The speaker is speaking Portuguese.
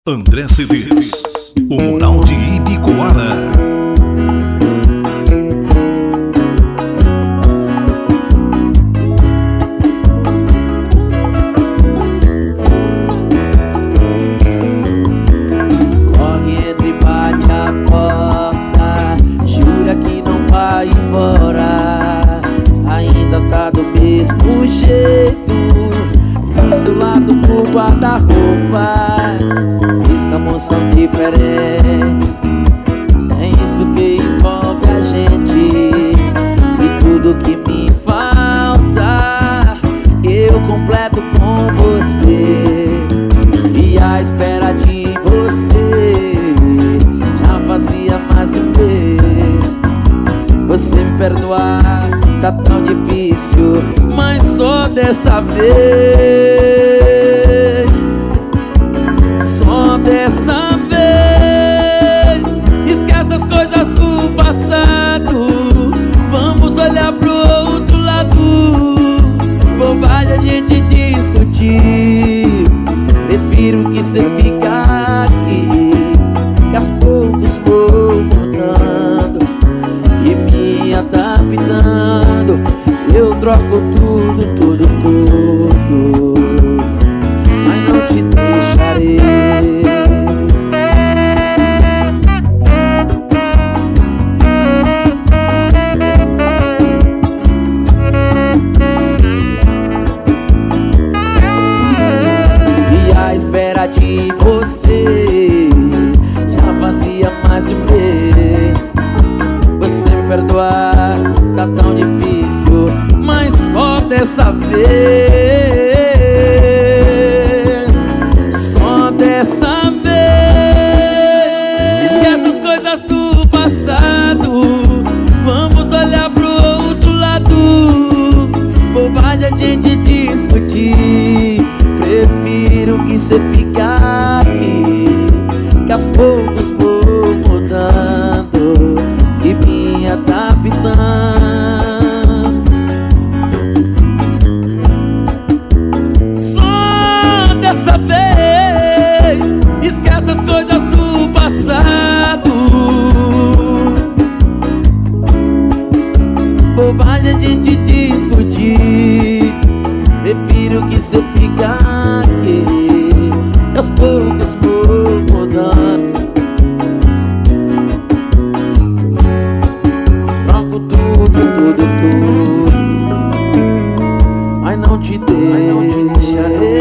André CDs, o Moral de Ibicoara. Corre, entra e bate a porta, jura que não vai embora. Ainda tá do mesmo jeito, do seu lado do guarda-roupa. Estamos são diferentes, é isso que envolve a gente. E tudo que me falta eu completo com você. E a espera de você já fazia mais um mês. Você me perdoar tá tão difícil, mas só dessa vez. Dessa vez, esquece as coisas do passado, vamos olhar pro outro lado. Bobagem a gente discutir, prefiro que cê fica aqui, que aos poucos vou mudando e me adaptando. Eu troco tudo, tudo, tudo, mas não te deixarei. De você já fazia mais de um mês. Você me perdoar tá tão difícil, mas só dessa vez. Só dessa vez. Esquece as coisas do passado, vamos olhar pro outro lado. Bobagem a gente discutir, prefiro que cê fique aqui, que aos poucos vou mudando e me adaptando. Só dessa vez, esquece as coisas do passado. Bobagem a gente discutir, prefiro que cê fique aqui, aos poucos vou mudando. Troco tudo, tudo, tudo, mas não te deixarei.